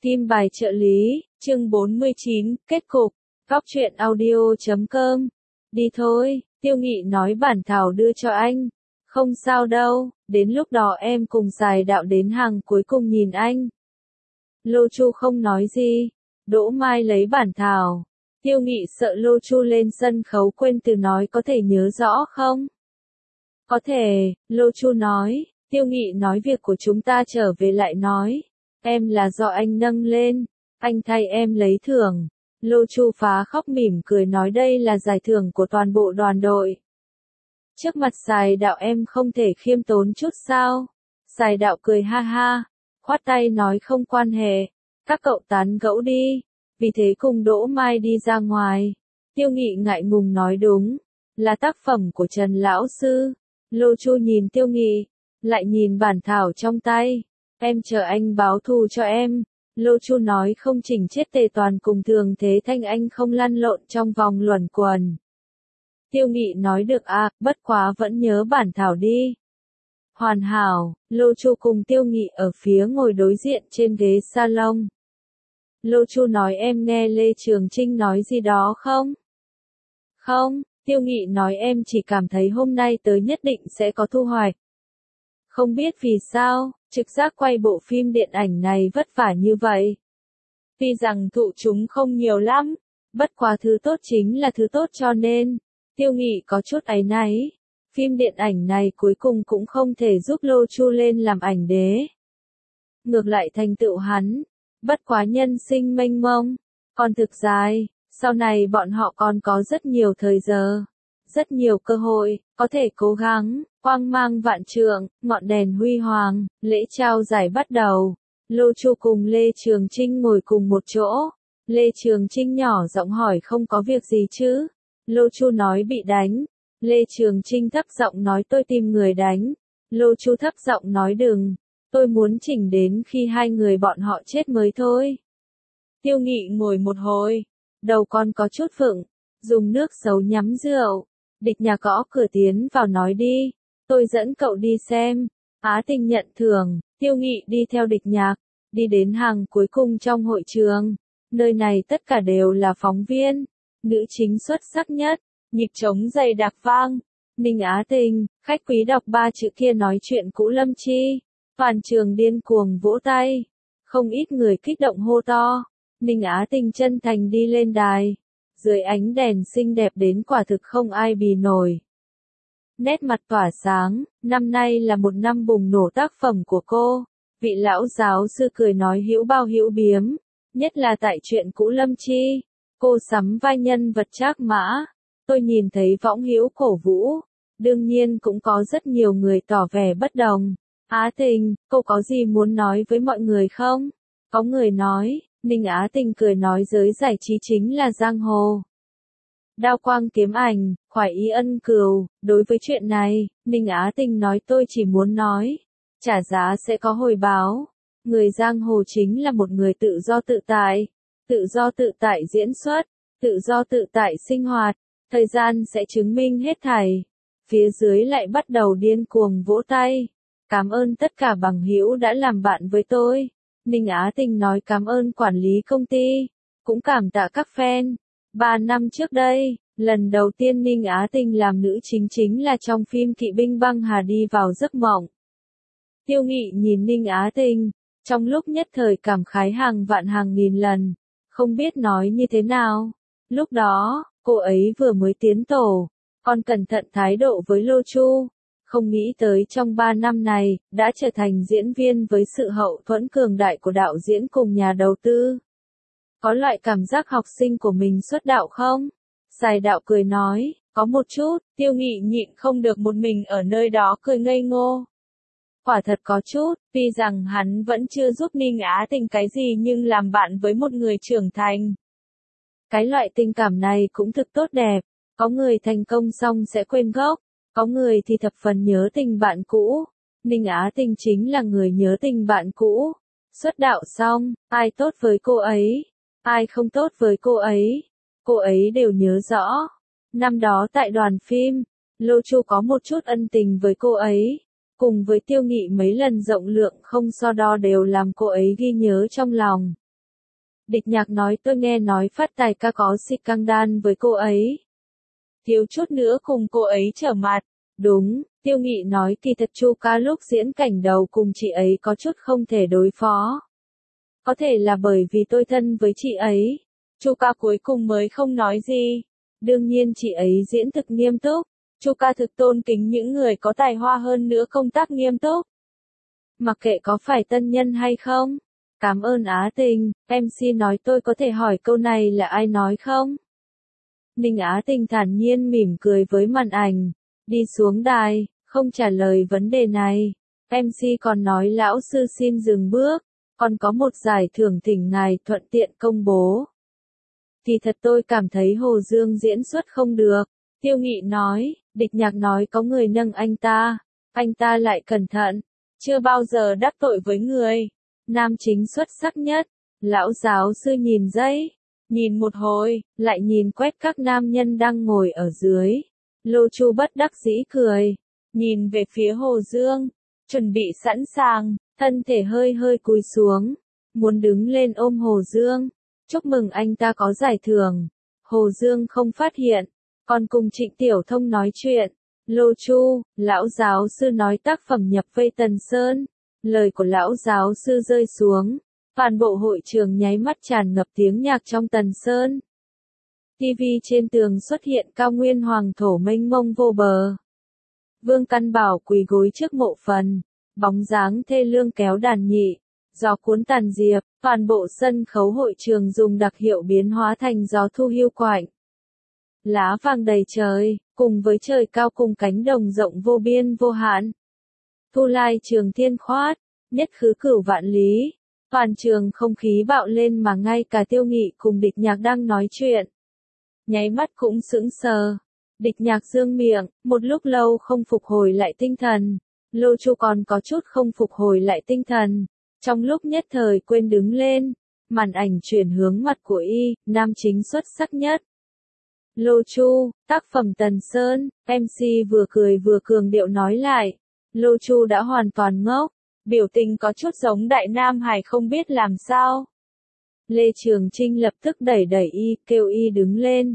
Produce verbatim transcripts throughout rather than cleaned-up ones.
Kim bài trợ lý, chương bốn mươi chín, kết cục, góc truyện audio chấm com. Đi thôi, Tiêu Nghị nói bản thảo đưa cho anh. Không sao đâu, đến lúc đó em cùng Sài Đạo đến hàng cuối cùng nhìn anh. Lô Chu không nói gì. Đỗ Mai lấy bản thảo. Tiêu Nghị sợ Lô Chu lên sân khấu quên từ nói có thể nhớ rõ không? Có thể, Lô Chu nói. Tiêu Nghị nói việc của chúng ta trở về lại nói. Em là do anh nâng lên, anh thay em lấy thưởng. Lô Chu phá khóc mỉm cười nói đây là giải thưởng của toàn bộ đoàn đội. Trước mặt Sài Đạo em không thể khiêm tốn chút sao? Sài Đạo cười ha ha, khoát tay nói không quan hệ, các cậu tán gẫu đi. Vì thế cùng Đỗ Mai đi ra ngoài. Tiêu Nghị ngại ngùng nói đúng, là tác phẩm của Trần Lão Sư. Lô Chu nhìn Tiêu Nghị, lại nhìn bản thảo trong tay. Em chờ anh báo thù cho em. Lô Chu nói không chỉnh chết Tề Toàn cùng Thường Thế Thanh anh không lăn lộn trong vòng luẩn quẩn. Tiêu Nghị nói được à, bất quá vẫn nhớ bản thảo đi. Hoàn hảo, Lô Chu cùng Tiêu Nghị ở phía ngồi đối diện trên ghế salon. Lô Chu nói em nghe Lê Trường Trinh nói gì đó không? Không, Tiêu Nghị nói em chỉ cảm thấy hôm nay tới nhất định sẽ có thu hoạch. Không biết vì sao, trực giác quay bộ phim điện ảnh này vất vả như vậy. Tuy rằng thụ chúng không nhiều lắm, bất quá thứ tốt chính là thứ tốt cho nên, Tiêu Nghị có chút áy náy. Phim điện ảnh này cuối cùng cũng không thể giúp Lô Chu lên làm ảnh đế. Ngược lại thành tựu hắn, bất quá nhân sinh mênh mông, còn thực dài, sau này bọn họ còn có rất nhiều thời giờ, rất nhiều cơ hội, có thể cố gắng. Quang mang vạn trượng, ngọn đèn huy hoàng, lễ trao giải bắt đầu. Lô Chu cùng Lê Trường Trinh ngồi cùng một chỗ. Lê Trường Trinh nhỏ giọng hỏi không có việc gì chứ? Lô Chu nói bị đánh. Lê Trường Trinh thấp giọng nói tôi tìm người đánh. Lô Chu thấp giọng nói đừng, tôi muốn chỉnh đến khi hai người bọn họ chết mới thôi. Tiêu Nghị ngồi một hồi, đầu con có chút phựng, dùng nước xấu nhắm rượu. Địch Nhạc gõ cửa tiến vào nói đi. Tôi dẫn cậu đi xem. Á Tình nhận thưởng, Tiêu Nghị đi theo Địch Nhạc, đi đến hàng cuối cùng trong hội trường. Nơi này tất cả đều là phóng viên. Nữ chính xuất sắc nhất, nhịp trống dày đặc vang. Ninh Á Tình, khách quý đọc ba chữ kia nói chuyện cũ Lâm Chi. Toàn trường điên cuồng vỗ tay. Không ít người kích động hô to. Ninh Á Tình chân thành đi lên đài. Dưới ánh đèn xinh đẹp đến quả thực không ai bì nổi. Nét mặt tỏa sáng, năm nay là một năm bùng nổ tác phẩm của cô. Vị lão giáo sư cười nói hữu bao hữu biếm, nhất là tại chuyện cũ Lâm Chi. Cô sắm vai nhân vật Trác Mã. Tôi nhìn thấy võng hữu cổ vũ. Đương nhiên cũng có rất nhiều người tỏ vẻ bất đồng. Á Tình, cô có gì muốn nói với mọi người không? Có người nói, Ninh Á Tình cười nói giới giải trí chính là giang hồ. Đao quang kiếm ảnh, khoải ý ân cừu, đối với chuyện này, Ninh Á Tình nói tôi chỉ muốn nói, trả giá sẽ có hồi báo. Người giang hồ chính là một người tự do tự tại, tự do tự tại diễn xuất, tự do tự tại sinh hoạt, thời gian sẽ chứng minh hết thảy. Phía dưới lại bắt đầu điên cuồng vỗ tay. Cảm ơn tất cả bằng hữu đã làm bạn với tôi. Ninh Á Tình nói cảm ơn quản lý công ty, cũng cảm tạ các fan. Ba năm trước đây, lần đầu tiên Ninh Á Tình làm nữ chính chính là trong phim Kỵ binh băng hà đi vào giấc mộng. Tiêu Nghị nhìn Ninh Á Tình, trong lúc nhất thời cảm khái hàng vạn hàng nghìn lần, không biết nói như thế nào. Lúc đó, cô ấy vừa mới tiến tổ, còn cẩn thận thái độ với Lô Chu. Không nghĩ tới trong ba năm này, đã trở thành diễn viên với sự hậu thuẫn cường đại của đạo diễn cùng nhà đầu tư. Có loại cảm giác học sinh của mình xuất đạo không? Sài Đạo cười nói, có một chút. Tiêu Nghị nhịn không được một mình ở nơi đó cười ngây ngô. Quả thật có chút, tuy rằng hắn vẫn chưa giúp Ninh Á Tình cái gì nhưng làm bạn với một người trưởng thành. Cái loại tình cảm này cũng thực tốt đẹp. Có người thành công xong sẽ quên gốc. Có người thì thập phần nhớ tình bạn cũ. Ninh Á Tình chính là người nhớ tình bạn cũ. Xuất đạo xong, ai tốt với cô ấy, ai không tốt với cô ấy, cô ấy đều nhớ rõ. Năm đó tại đoàn phim, Lô Chu có một chút ân tình với cô ấy. Cùng với Tiêu Nghị mấy lần rộng lượng không so đo đều làm cô ấy ghi nhớ trong lòng. Địch Nhạc nói tôi nghe nói Phát Tài ca có scandal với cô ấy. Thiếu chút nữa cùng cô ấy trở mặt. Đúng, Tiêu Nghị nói kỳ thật Chu ca lúc diễn cảnh đầu cùng chị ấy có chút không thể đối phó. Có thể là bởi vì tôi thân với chị ấy. Chu ca cuối cùng mới không nói gì. Đương nhiên chị ấy diễn thực nghiêm túc. Chu ca thực tôn kính những người có tài hoa hơn nữa công tác nghiêm túc. Mặc kệ có phải tân nhân hay không. Cảm ơn Á Tình, em xê nói tôi có thể hỏi câu này là ai nói không? Ninh Á Tình thản nhiên mỉm cười với màn ảnh. Đi xuống đài, không trả lời vấn đề này. em xê còn nói lão sư xin dừng bước. Còn có một giải thưởng thỉnh ngài thuận tiện công bố. Thì thật tôi cảm thấy Hồ Dương diễn xuất không được. Tiêu Nghị nói, Địch Nhạc nói có người nâng anh ta. Anh ta lại cẩn thận. Chưa bao giờ đắc tội với người. Nam chính xuất sắc nhất. Lão giáo sư nhìn giấy. Nhìn một hồi, lại nhìn quét các nam nhân đang ngồi ở dưới. Lô Chu bất đắc dĩ cười. Nhìn về phía Hồ Dương. Chuẩn bị sẵn sàng, thân thể hơi hơi cúi xuống. Muốn đứng lên ôm Hồ Dương. Chúc mừng anh ta có giải thưởng. Hồ Dương không phát hiện. Còn cùng Trịnh Tiểu Thông nói chuyện. Lô Chu, lão giáo sư nói tác phẩm nhập vây Tần Sơn. Lời của lão giáo sư rơi xuống. Toàn bộ hội trường nháy mắt tràn ngập tiếng nhạc trong Tần Sơn. ti vi trên tường xuất hiện cao nguyên hoàng thổ mênh mông vô bờ. Vương Căn Bảo quỳ gối trước mộ phần. Bóng dáng thê lương kéo đàn nhị. Gió cuốn tàn diệp, toàn bộ sân khấu hội trường dùng đặc hiệu biến hóa thành gió thu hiu quạnh. Lá vàng đầy trời, cùng với trời cao cùng cánh đồng rộng vô biên vô hạn. Thu lai trường thiên khoát, nhất khứ cửu vạn lý. Toàn trường không khí bạo lên mà ngay cả Tiêu Nghị cùng Địch Nhạc đang nói chuyện. Nháy mắt cũng sững sờ. Địch Nhạc dương miệng, một lúc lâu không phục hồi lại tinh thần. Lô Chu còn có chút không phục hồi lại tinh thần. Trong lúc nhất thời quên đứng lên, màn ảnh chuyển hướng mặt của y, nam chính xuất sắc nhất. Lô Chu, tác phẩm Tần Sơn, em xê vừa cười vừa cường điệu nói lại. Lô Chu đã hoàn toàn ngốc, biểu tình có chút giống Đại Nam Hải không biết làm sao. Lê Trường Trinh lập tức đẩy đẩy y, kêu y đứng lên.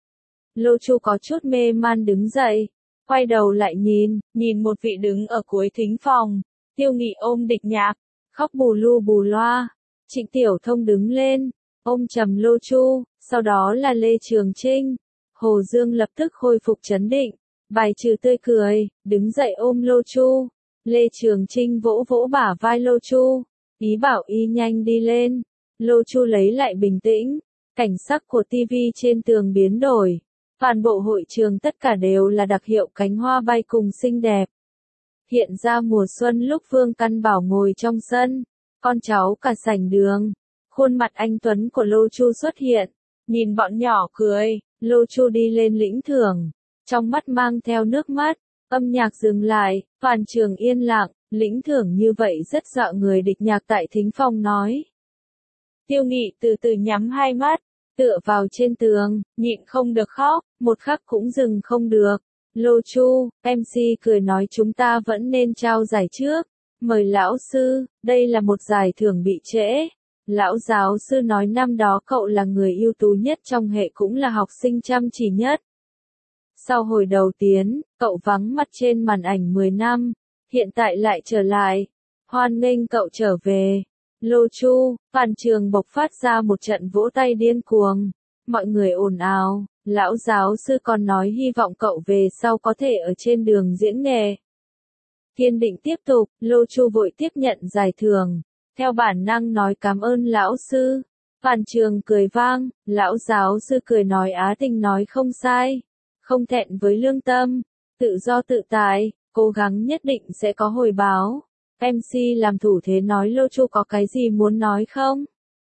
Lô Chu có chút mê man đứng dậy, quay đầu lại nhìn, nhìn một vị đứng ở cuối thính phòng. Tiêu Nghị ôm Địch Nhạc, khóc bù lu bù loa. Trịnh Tiểu Thông đứng lên, ôm trầm Lô Chu, sau đó là Lê Trường Trinh. Hồ Dương lập tức khôi phục trấn định, bài trừ tươi cười, đứng dậy ôm Lô Chu. Lê Trường Trinh vỗ vỗ bả vai Lô Chu, ý bảo y nhanh đi lên. Lô Chu lấy lại bình tĩnh, cảnh sắc của ti vi trên tường biến đổi. Toàn bộ hội trường tất cả đều là đặc hiệu cánh hoa bay cùng xinh đẹp. Hiện ra mùa xuân lúc Vương Căn Bảo ngồi trong sân, con cháu cả sảnh đường. Khuôn mặt anh tuấn của Lô Chu xuất hiện, nhìn bọn nhỏ cười, Lô Chu đi lên lĩnh thưởng, trong mắt mang theo nước mắt, âm nhạc dừng lại, toàn trường yên lặng, lĩnh thưởng như vậy rất dọa người. Địch Nhạc tại thính phòng nói. Tiêu Nghị từ từ nhắm hai mắt, tựa vào trên tường, nhịn không được khóc, một khắc cũng dừng không được. Lô Chu, em xê cười nói chúng ta vẫn nên trao giải trước. Mời lão sư, đây là một giải thưởng bị trễ. Lão giáo sư nói năm đó cậu là người ưu tú nhất trong hệ cũng là học sinh chăm chỉ nhất. Sau hồi đầu tiến, cậu vắng mặt trên màn ảnh mười năm, hiện tại lại trở lại. Hoan nghênh cậu trở về. Lô Chu, toàn trường bộc phát ra một trận vỗ tay điên cuồng. Mọi người ồn ào, lão giáo sư còn nói hy vọng cậu về sau có thể ở trên đường diễn nghề. Kiên định tiếp tục, Lô Chu vội tiếp nhận giải thưởng, theo bản năng nói cảm ơn lão sư. Toàn trường cười vang, lão giáo sư cười nói Á Tình nói không sai, không thẹn với lương tâm, tự do tự tại, cố gắng nhất định sẽ có hồi báo. em xê làm thủ thế nói Lô Chu có cái gì muốn nói không?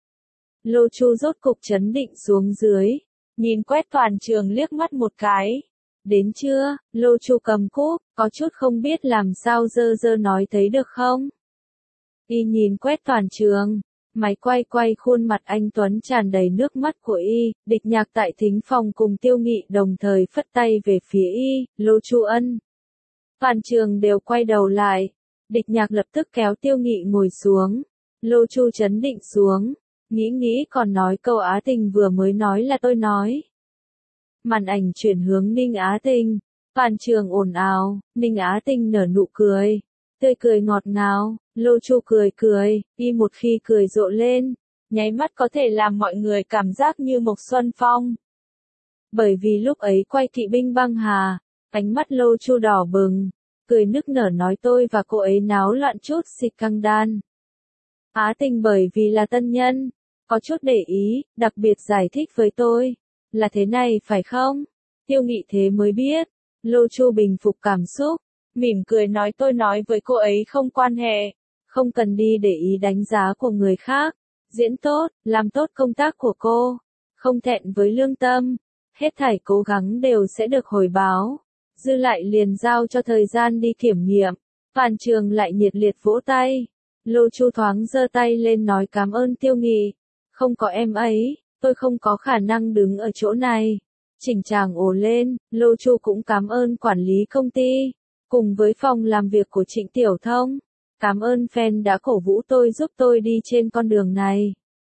Lô Chu rốt cục trấn định xuống dưới, nhìn quét toàn trường liếc mắt một cái. Đến chưa? Lô Chu cầm cúp, có chút không biết làm sao dơ dơ nói thấy được không? Y nhìn quét toàn trường, máy quay quay khuôn mặt anh Tuấn tràn đầy nước mắt của y. Địch Nhạc tại thính phòng cùng Tiêu Nghị đồng thời phất tay về phía y. Lô Chu ân. Toàn trường đều quay đầu lại. Địch Nhạc lập tức kéo Tiêu Nghị ngồi xuống. Lô Chu trấn định xuống, Nghĩ nghĩ còn nói câu Á Tình vừa mới nói là tôi nói. Màn ảnh chuyển hướng Ninh Á Tình. Toàn trường ồn ào, Ninh Á Tình nở nụ cười. Tươi cười ngọt ngào, Lô Chu cười cười, y một khi cười rộ lên, nháy mắt có thể làm mọi người cảm giác như một xuân phong. Bởi vì lúc ấy quay Kỵ binh băng hà, ánh mắt Lô Chu đỏ bừng, cười nức nở nói tôi và cô ấy náo loạn chút xịt căng đan. Á Tình bởi vì là tân nhân, có chút để ý, đặc biệt giải thích với tôi, là thế này phải không? Tiêu Nghị thế mới biết, Lô Chu bình phục cảm xúc, mỉm cười nói tôi nói với cô ấy không quan hệ, không cần đi để ý đánh giá của người khác, diễn tốt, làm tốt công tác của cô, không thẹn với lương tâm, hết thảy cố gắng đều sẽ được hồi báo, dư lại liền giao cho thời gian đi kiểm nghiệm, toàn trường lại nhiệt liệt vỗ tay, Lô Chu thoáng giơ tay lên nói cảm ơn Tiêu Nghị, không có em ấy, tôi không có khả năng đứng ở chỗ này. Chỉnh tràng ồ lên, Lô Chu cũng cảm ơn quản lý công ty, cùng với phòng làm việc của Trịnh Tiểu Thông. Cảm ơn fan đã cổ vũ tôi giúp tôi đi trên con đường này.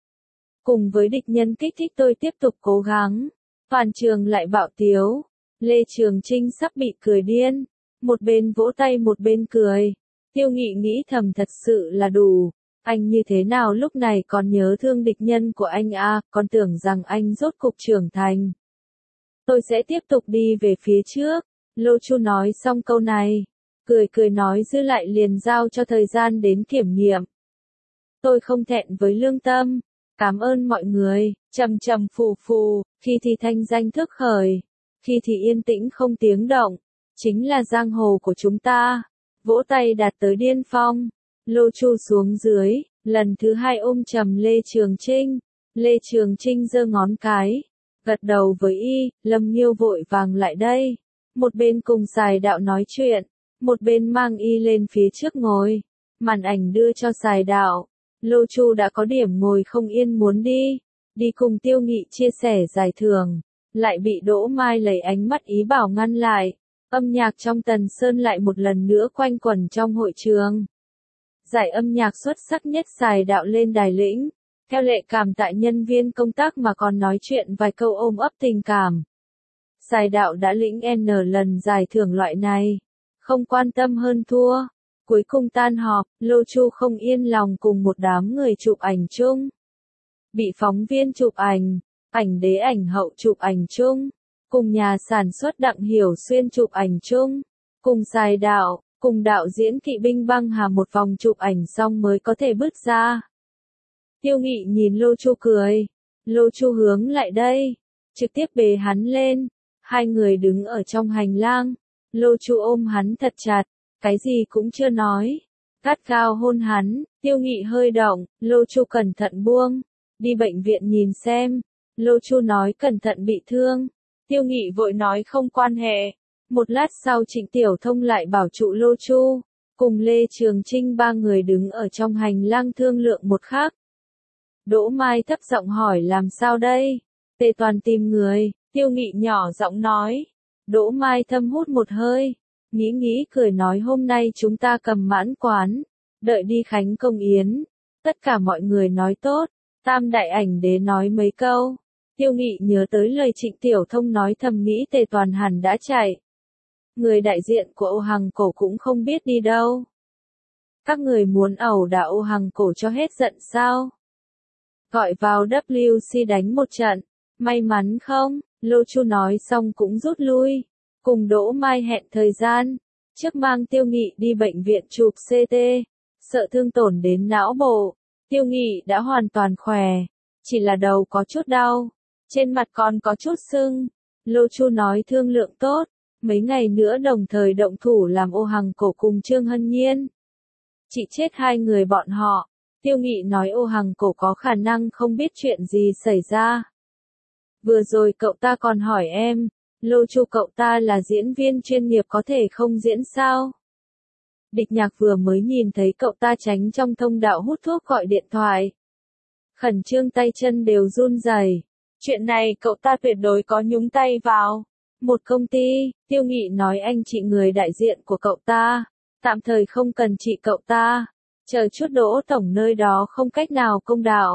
Cùng với địch nhân kích thích tôi tiếp tục cố gắng. Toàn trường lại bạo tiếu. Lê Trường Trinh sắp bị cười điên. Một bên vỗ tay một bên cười. Tiêu Nghị nghĩ thầm thật sự là đủ. Anh như thế nào lúc này còn nhớ thương địch nhân của anh à, còn tưởng rằng anh rốt cục trưởng thành. Tôi sẽ tiếp tục đi về phía trước. Lô Chu nói xong câu này. Cười cười nói dư lại liền giao cho thời gian đến kiểm nghiệm. Tôi không thẹn với lương tâm. Cảm ơn mọi người. Trầm trầm phù phù. Khi thì thanh danh thức khởi. Khi thì yên tĩnh không tiếng động. Chính là giang hồ của chúng ta. Vỗ tay đạt tới điên phong. Lô Chu xuống dưới. Lần thứ hai ôm trầm Lê Trường Trinh. Lê Trường Trinh giơ ngón cái. Gật đầu với y, Lâm Nghiêu vội vàng lại đây. Một bên cùng Sài Đạo nói chuyện, một bên mang y lên phía trước ngồi. Màn ảnh đưa cho Sài Đạo. Lô Chu đã có điểm ngồi không yên muốn đi. Đi cùng Tiêu Nghị chia sẻ giải thưởng. Lại bị Đỗ Mai lấy ánh mắt ý bảo ngăn lại. Âm nhạc trong Tần Sơn lại một lần nữa quanh quẩn trong hội trường. Giải âm nhạc xuất sắc nhất Sài Đạo lên đài lĩnh. Theo lệ cảm tạ nhân viên công tác mà còn nói chuyện vài câu ôm ấp tình cảm. Sài Đạo đã lĩnh N lần giải thưởng loại này. Không quan tâm hơn thua. Cuối cùng tan họp, Lô Chu không yên lòng cùng một đám người chụp ảnh chung. Bị phóng viên chụp ảnh, ảnh đế ảnh hậu chụp ảnh chung. Cùng nhà sản xuất Đặng Hiểu Xuyên chụp ảnh chung. Cùng Sài Đạo, cùng đạo diễn Kỵ binh băng hà một vòng chụp ảnh xong mới có thể bước ra. Tiêu Nghị nhìn Lô Chu cười. Lô Chu hướng lại đây. Trực tiếp bế hắn lên. Hai người đứng ở trong hành lang. Lô Chu ôm hắn thật chặt. Cái gì cũng chưa nói. Gắt gao hôn hắn. Tiêu Nghị hơi động. Lô Chu cẩn thận buông. Đi bệnh viện nhìn xem. Lô Chu nói cẩn thận bị thương. Tiêu Nghị vội nói không quan hệ. Một lát sau Trịnh Tiểu Thông lại bảo trụ Lô Chu. Cùng Lê Trường Trinh ba người đứng ở trong hành lang thương lượng một khác. Đỗ Mai thấp giọng hỏi làm sao đây? Tề Toàn tìm người, Tiêu Nghị nhỏ giọng nói. Đỗ Mai thâm hút một hơi, nghĩ nghĩ cười nói hôm nay chúng ta cầm mãn quán, đợi đi khánh công yến. Tất cả mọi người nói tốt, Tam đại ảnh đế nói mấy câu. Tiêu Nghị nhớ tới lời Trịnh Tiểu Thông nói thầm nghĩ Tề Toàn hẳn đã chạy. Người đại diện của Ô Hằng Cổ cũng không biết đi đâu. Các người muốn ẩu đả Ô Hằng Cổ cho hết giận sao? Gọi vào W C đánh một trận. May mắn không? Lô Chu nói xong cũng rút lui. Cùng Đỗ Mai hẹn thời gian. Trước mang Tiêu Nghị đi bệnh viện chụp C T. Sợ thương tổn đến não bộ. Tiêu Nghị đã hoàn toàn khỏe. Chỉ là đầu có chút đau. Trên mặt còn có chút sưng. Lô Chu nói thương lượng tốt. Mấy ngày nữa đồng thời động thủ làm Ô Hằng Cổ cùng Trương Hân Nhiên. Chỉ chết hai người bọn họ. Tiêu Nghị nói Ô Hằng Cổ có khả năng không biết chuyện gì xảy ra. Vừa rồi cậu ta còn hỏi em, Lô Chu cậu ta là diễn viên chuyên nghiệp có thể không diễn sao? Địch Nhạc vừa mới nhìn thấy cậu ta tránh trong thông đạo hút thuốc gọi điện thoại. Khẩn trương tay chân đều run rẩy. Chuyện này cậu ta tuyệt đối có nhúng tay vào. Một công ty, Tiêu Nghị nói anh chị người đại diện của cậu ta. Tạm thời không cần chị cậu ta. Chờ chút Đỗ tổng nơi đó không cách nào công đạo.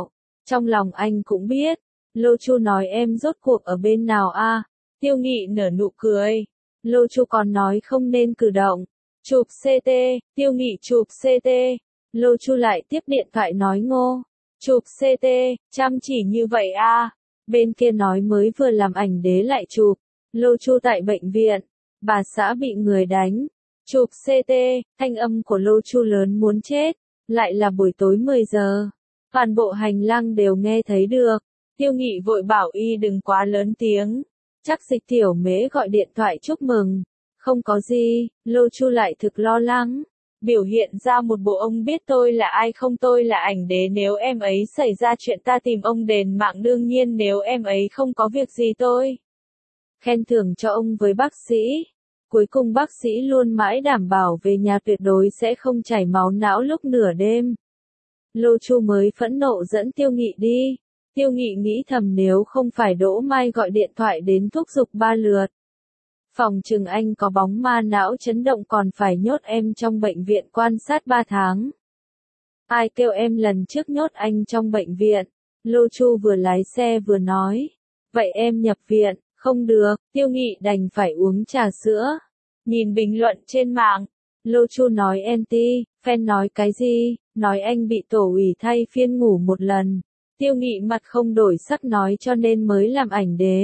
Trong lòng anh cũng biết. Lô Chu nói em rốt cuộc ở bên nào a? Tiêu Nghị nở nụ cười. Lô Chu còn nói không nên cử động. Chụp xê tê, Tiêu Nghị chụp xê tê. Lô Chu lại tiếp điện thoại nói ngô. Chụp xê tê, chăm chỉ như vậy a? Bên kia nói mới vừa làm ảnh đế lại chụp. Lô Chu tại bệnh viện. Bà xã bị người đánh. Chụp xê tê, thanh âm của Lô Chu lớn muốn chết. Lại là buổi tối mười giờ. Toàn bộ hành lang đều nghe thấy được. Tiêu Nghị vội bảo y đừng quá lớn tiếng. Chắc Dịch Tiểu Mễ gọi điện thoại chúc mừng. Không có gì, Lô Chu lại thực lo lắng. Biểu hiện ra một bộ ông biết tôi là ai không, tôi là ảnh đế, nếu em ấy xảy ra chuyện ta tìm ông đền mạng, đương nhiên nếu em ấy không có việc gì tôi khen thưởng cho ông với bác sĩ. Cuối cùng bác sĩ luôn mãi đảm bảo về nhà tuyệt đối sẽ không chảy máu não lúc nửa đêm. Lô Chu mới phẫn nộ dẫn Tiêu Nghị đi. Tiêu Nghị nghĩ thầm nếu không phải Đỗ Mai gọi điện thoại đến thúc giục ba lượt. Phòng trừng anh có bóng ma não chấn động còn phải nhốt em trong bệnh viện quan sát ba tháng. Ai kêu em lần trước nhốt anh trong bệnh viện? Lô Chu vừa lái xe vừa nói. Vậy em nhập viện, không được, Tiêu Nghị đành phải uống trà sữa. Nhìn bình luận trên mạng, Lô Chu nói anti, fan nói cái gì, nói anh bị tổ ủy thay phiên ngủ một lần. Tiêu Nghị mặt không đổi sắc nói cho nên mới làm ảnh đế.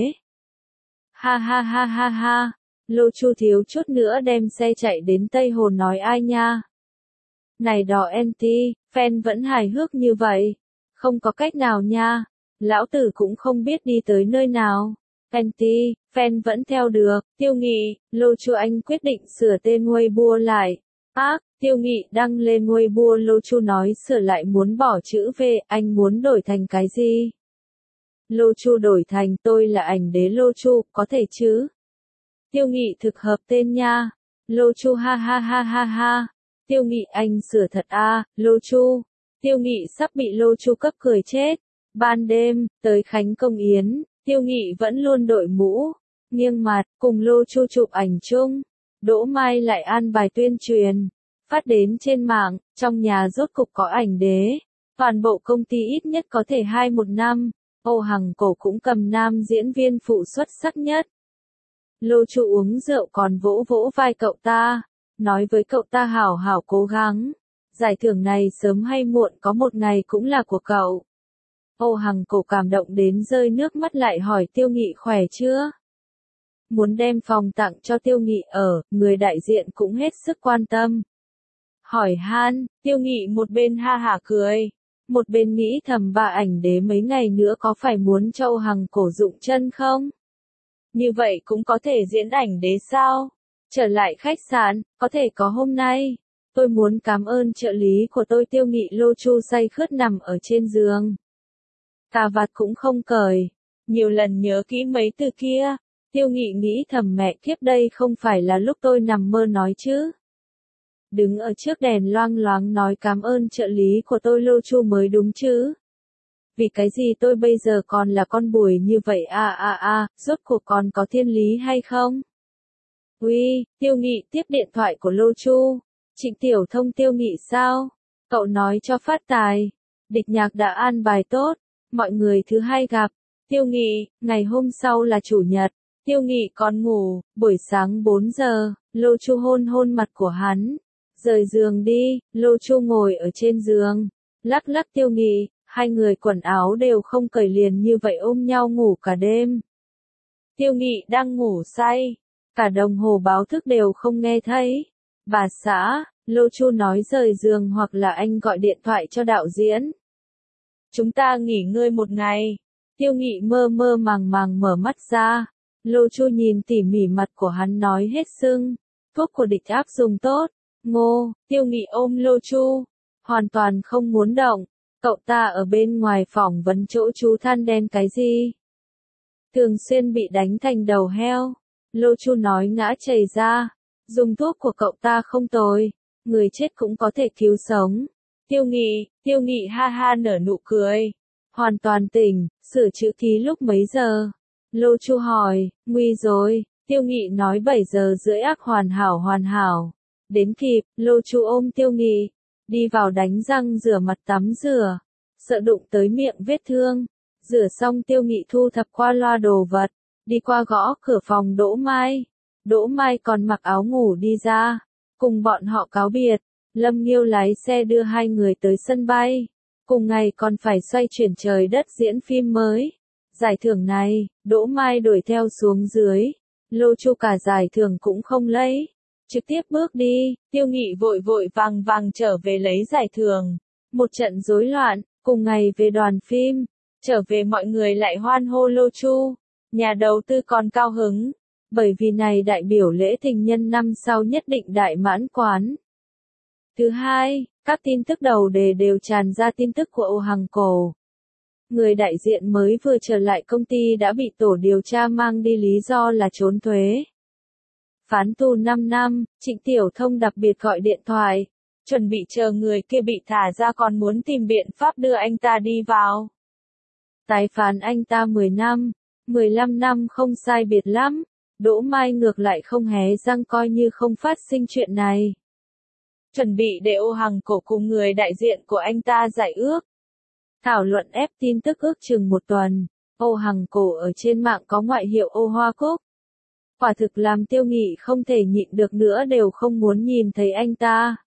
Ha ha ha ha ha, Lô Chu thiếu chút nữa đem xe chạy đến Tây Hồ nói ai nha. Này đỏ anti, fan vẫn hài hước như vậy. Không có cách nào nha, lão tử cũng không biết đi tới nơi nào. Anti, fan vẫn theo được. Tiêu Nghị, Lô Chu anh quyết định sửa tên Weibo lại. Ác, Tiêu Nghị đăng lên Weibo, Lô Chu nói sửa lại muốn bỏ chữ V, anh muốn đổi thành cái gì? Lô Chu đổi thành tôi là ảnh đế Lô Chu, có thể chứ? Tiêu Nghị thực hợp tên nha. Lô Chu ha ha ha ha ha. Tiêu Nghị anh sửa thật a, à, Lô Chu. Tiêu Nghị sắp bị Lô Chu cấp cười chết. Ban đêm, tới Khánh Công Yến, Tiêu Nghị vẫn luôn đội mũ, nghiêng mặt, cùng Lô Chu chụp ảnh chung. Đỗ Mai lại an bài tuyên truyền, phát đến trên mạng, trong nhà rốt cục có ảnh đế. Toàn bộ công ty ít nhất có thể hai một năm, Âu Hằng Cổ cũng cầm nam diễn viên phụ xuất sắc nhất. Lô Chu uống rượu còn vỗ vỗ vai cậu ta, nói với cậu ta hảo hảo cố gắng. Giải thưởng này sớm hay muộn có một ngày cũng là của cậu. Âu Hằng Cổ cảm động đến rơi nước mắt lại hỏi Tiêu Nghị khỏe chưa? Muốn đem phòng tặng cho Tiêu Nghị ở, người đại diện cũng hết sức quan tâm. Hỏi han, Tiêu Nghị một bên ha hả cười, một bên nghĩ thầm bà ảnh đế mấy ngày nữa có phải muốn cho Âu Hằng Cổ dụng chân không? Như vậy cũng có thể diễn ảnh đế sao? Trở lại khách sạn, có thể có hôm nay. Tôi muốn cảm ơn trợ lý của tôi. Tiêu Nghị Lô Chu say khướt nằm ở trên giường. Cà vạt cũng không cởi. Nhiều lần nhớ kỹ mấy từ kia. Tiêu Nghị nghĩ thầm mẹ kiếp đây không phải là lúc tôi nằm mơ nói chứ. Đứng ở trước đèn loang loáng nói cảm ơn trợ lý của tôi Lô Chu mới đúng chứ. Vì cái gì tôi bây giờ còn là con bùi như vậy a a a, rốt cuộc còn có thiên lý hay không? Uy, Tiêu Nghị tiếp điện thoại của Lô Chu. Trịnh Tiểu Thông Tiêu Nghị sao? Cậu nói cho phát tài. Địch Nhạc đã an bài tốt. Mọi người thứ hai gặp. Tiêu Nghị, ngày hôm sau là chủ nhật. Tiêu Nghị còn ngủ, buổi sáng bốn giờ, Lô Chu hôn hôn mặt của hắn. Rời giường đi, Lô Chu ngồi ở trên giường. Lắc lắc Tiêu Nghị, hai người quần áo đều không cởi liền như vậy ôm nhau ngủ cả đêm. Tiêu Nghị đang ngủ say. Cả đồng hồ báo thức đều không nghe thấy. Bà xã, Lô Chu nói rời giường hoặc là anh gọi điện thoại cho đạo diễn. Chúng ta nghỉ ngơi một ngày. Tiêu Nghị mơ mơ màng màng mở mắt ra. Lô Chu nhìn tỉ mỉ mặt của hắn nói hết sưng. Thuốc của địch áp dùng tốt. Ngô, Tiêu Nghị ôm Lô Chu. Hoàn toàn không muốn động. Cậu ta ở bên ngoài phỏng vấn chỗ chú than đen cái gì? Thường xuyên bị đánh thành đầu heo. Lô Chu nói ngã chảy ra. Dùng thuốc của cậu ta không tồi. Người chết cũng có thể cứu sống. Tiêu Nghị, Tiêu Nghị ha ha nở nụ cười. Hoàn toàn tỉnh, sửa chữ ký lúc mấy giờ? Lô Chu hỏi, nguy rồi. Tiêu Nghị nói bảy giờ rưỡi ác hoàn hảo hoàn hảo. Đến kịp, Lô Chu ôm Tiêu Nghị. Đi vào đánh răng rửa mặt tắm rửa. sợ đụng tới miệng vết thương. Rửa xong Tiêu Nghị thu thập qua loa đồ vật, đi qua gõ cửa phòng Đỗ Mai. Đỗ Mai còn mặc áo ngủ đi ra, cùng bọn họ cáo biệt. Lâm Nghiêu lái xe đưa hai người tới sân bay. Cùng ngày còn phải xoay chuyển trời đất diễn phim mới. Giải thưởng này, Đỗ Mai đuổi theo xuống dưới. Lô Chu cả giải thưởng cũng không lấy. Trực tiếp bước đi, Tiêu Nghị vội vội vàng vàng trở về lấy giải thưởng. Một trận rối loạn, cùng ngày về đoàn phim. Trở về mọi người lại hoan hô Lô Chu. Nhà đầu tư còn cao hứng. Bởi vì này đại biểu lễ tình nhân năm sau nhất định đại mãn quán. Thứ hai, các tin tức đầu đề đều tràn ra tin tức của Ô Hằng Cổ. Người đại diện mới vừa trở lại công ty đã bị tổ điều tra mang đi lý do là trốn thuế. Phán tù năm năm, Trịnh Tiểu Thông đặc biệt gọi điện thoại, chuẩn bị chờ người kia bị thả ra còn muốn tìm biện pháp đưa anh ta đi vào. Tái phán anh ta mười năm, mười lăm năm không sai biệt lắm, Đỗ Mai ngược lại không hé răng coi như không phát sinh chuyện này. Chuẩn bị để Ô Hằng Cổ cùng người đại diện của anh ta giải ước. Thảo luận ép tin tức ước chừng một tuần, Ô Hằng Cổ ở trên mạng có ngoại hiệu Ô Hoa Cúc. Quả thực làm Tiêu Nghị không thể nhịn được nữa đều không muốn nhìn thấy anh ta.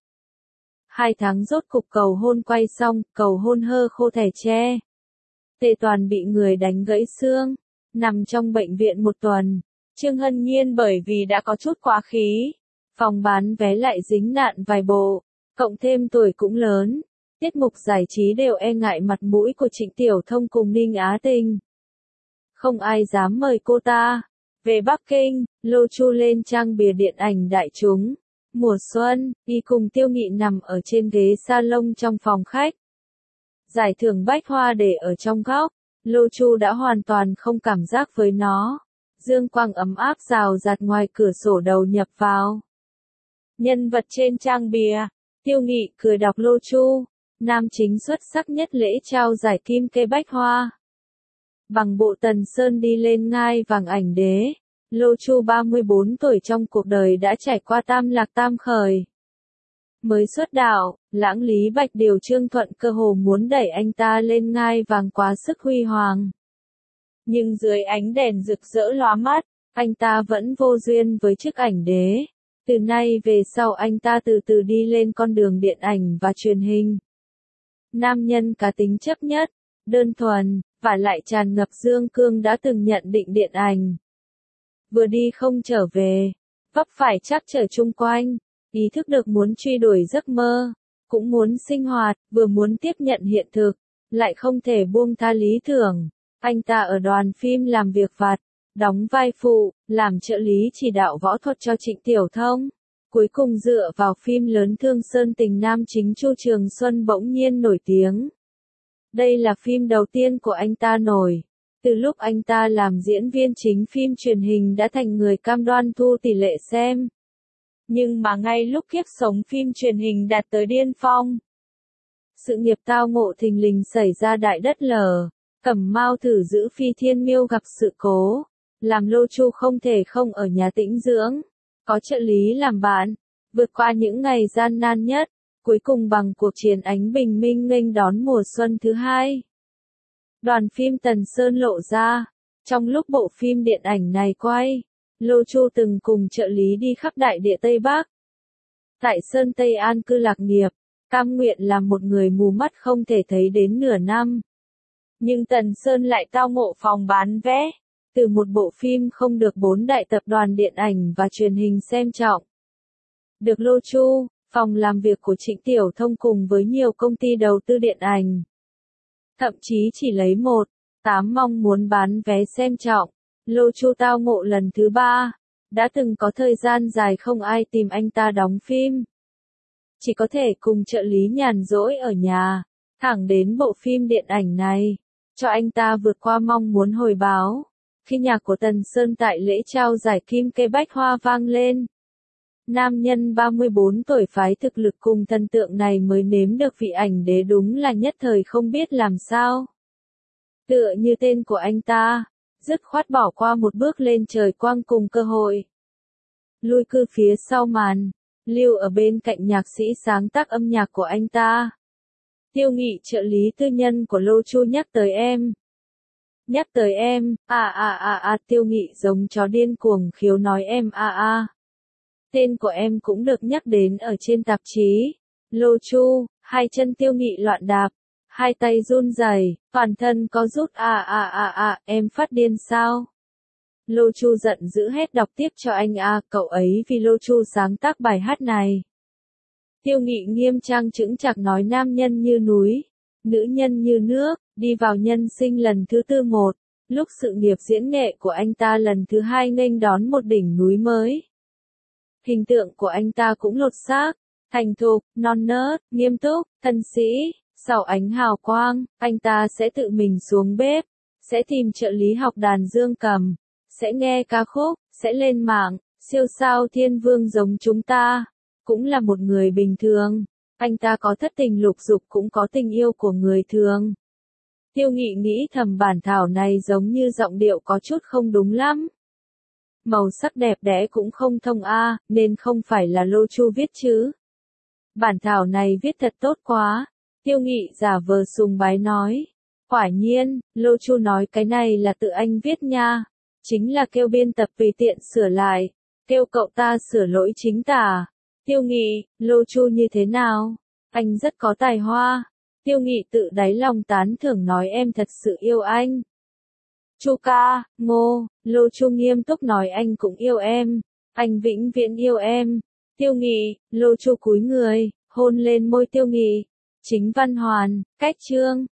Hai tháng rốt cục cầu hôn quay xong, cầu hôn hơ khô thẻ tre. Tề Toàn bị người đánh gãy xương, nằm trong bệnh viện một tuần. Trương Hân Nhiên bởi vì đã có chút quá khí, phòng bán vé lại dính nạn vài bộ, cộng thêm tuổi cũng lớn. Tiết mục giải trí đều e ngại mặt mũi của Trịnh Tiểu Thông cùng Ninh Á Tinh. Không ai dám mời cô ta. Về Bắc Kinh, Lô Chu lên trang bìa điện ảnh đại chúng. Mùa xuân, y cùng Tiêu Nghị nằm ở trên ghế salon trong phòng khách. Giải thưởng bách hoa để ở trong góc, Lô Chu đã hoàn toàn không cảm giác với nó. Dương quang ấm áp rào rạt ngoài cửa sổ đầu nhập vào. Nhân vật trên trang bìa, Tiêu Nghị cười đọc Lô Chu, nam chính xuất sắc nhất lễ trao giải kim kê bách hoa. Bằng bộ Tần Sơn đi lên ngai vàng ảnh đế, Lô Chu ba mươi bốn tuổi trong cuộc đời đã trải qua tam lạc tam khởi. Mới xuất đạo, lãng Lý Bạch điều Trương Thuận cơ hồ muốn đẩy anh ta lên ngai vàng quá sức huy hoàng. Nhưng dưới ánh đèn rực rỡ lóa mắt, anh ta vẫn vô duyên với chức ảnh đế. Từ nay về sau anh ta từ từ đi lên con đường điện ảnh và truyền hình. Nam nhân cá tính chấp nhất, đơn thuần, và lại tràn ngập dương cương đã từng nhận định điện ảnh. Vừa đi không trở về, vấp phải trắc trở chung quanh, ý thức được muốn truy đuổi giấc mơ, cũng muốn sinh hoạt, vừa muốn tiếp nhận hiện thực, lại không thể buông tha lý tưởng. Anh ta ở đoàn phim làm việc vặt, đóng vai phụ, làm trợ lý chỉ đạo võ thuật cho Trịnh Tiểu Thông. Cuối cùng dựa vào phim lớn Thương Sơn Tình nam chính Chu Trường Xuân bỗng nhiên nổi tiếng. Đây là phim đầu tiên của anh ta nổi. Từ lúc anh ta làm diễn viên chính phim truyền hình đã thành người cam đoan thu tỷ lệ xem. Nhưng mà ngay lúc kiếp sống phim truyền hình đạt tới điên phong, sự nghiệp tao ngộ thình lình xảy ra đại đất lở. Cẩm Mao thử giữ Phi Thiên Miêu gặp sự cố, làm Lô Chu không thể không ở nhà tĩnh dưỡng, có trợ lý làm bạn, vượt qua những ngày gian nan nhất, cuối cùng bằng cuộc chiến ánh bình minh nghênh đón mùa xuân thứ hai. Đoàn phim Tần Sơn lộ ra, trong lúc bộ phim điện ảnh này quay, Lô Chu từng cùng trợ lý đi khắp đại địa Tây Bắc. Tại Sơn Tây an cư lạc nghiệp, cam nguyện làm một người mù mắt không thể thấy đến nửa năm. Nhưng Tần Sơn lại tao ngộ phòng bán vé, từ một bộ phim không được bốn đại tập đoàn điện ảnh và truyền hình xem trọng. Được Lô Chu, phòng làm việc của Trịnh Tiểu Thông cùng với nhiều công ty đầu tư điện ảnh. Thậm chí chỉ lấy một, tám mong muốn bán vé xem trọng, Lô Chu tao ngộ lần thứ ba, đã từng có thời gian dài không ai tìm anh ta đóng phim. Chỉ có thể cùng trợ lý nhàn rỗi ở nhà, thẳng đến bộ phim điện ảnh này, cho anh ta vượt qua mong muốn hồi báo. Khi nhạc của Tần Sơn tại lễ trao giải kim kê bách hoa vang lên, nam nhân ba mươi bốn tuổi phái thực lực cùng thần tượng này mới nếm được vị ảnh đế đúng là nhất thời không biết làm sao. Tựa như tên của anh ta, dứt khoát bỏ qua một bước lên trời quang cùng cơ hội. Lui cư phía sau màn, lưu ở bên cạnh nhạc sĩ sáng tác âm nhạc của anh ta. Tiêu Nghị trợ lý tư nhân của Lô Chu nhắc tới em. Nhắc tới em, à à à à Tiêu Nghị giống chó điên cuồng khiếu nói em à à. Tên của em cũng được nhắc đến ở trên tạp chí. Lô Chu, hai chân Tiêu Nghị loạn đạp, hai tay run rẩy, toàn thân có rút à à à à, em phát điên sao? Lô Chu giận dữ hét đọc tiếp cho anh à, cậu ấy vì Lô Chu sáng tác bài hát này. Tiêu Nghị nghiêm trang chững chạc nói nam nhân như núi, nữ nhân như nước, đi vào nhân sinh lần thứ tư một, lúc sự nghiệp diễn nghệ của anh ta lần thứ hai nghênh đón một đỉnh núi mới. Hình tượng của anh ta cũng lột xác, thành thục, non nớt, nghiêm túc, thân sĩ, sau ánh hào quang, anh ta sẽ tự mình xuống bếp, sẽ tìm trợ lý học đàn dương cầm, sẽ nghe ca khúc, sẽ lên mạng, siêu sao thiên vương giống chúng ta, cũng là một người bình thường, anh ta có thất tình lục dục cũng có tình yêu của người thường. Tiêu Nghị nghĩ thầm bản thảo này giống như giọng điệu có chút không đúng lắm. Màu sắc đẹp đẽ cũng không thông a, nên không phải là Lô Chu viết chứ. Bản thảo này viết thật tốt quá. Tiêu Nghị giả vờ sùng bái nói. Quả nhiên, Lô Chu nói cái này là tự anh viết nha. Chính là kêu biên tập tùy tiện sửa lại. Kêu cậu ta sửa lỗi chính tả. Tiêu Nghị, Lô Chu như thế nào? Anh rất có tài hoa. Tiêu Nghị tự đáy lòng tán thưởng nói em thật sự yêu anh. Chu ca, ngô, Lô Chu nghiêm túc nói anh cũng yêu em. Anh vĩnh viễn yêu em. Tiêu Nghị, Lô Chu cúi người, hôn lên môi Tiêu Nghị. Chính văn hoàn, cách chương.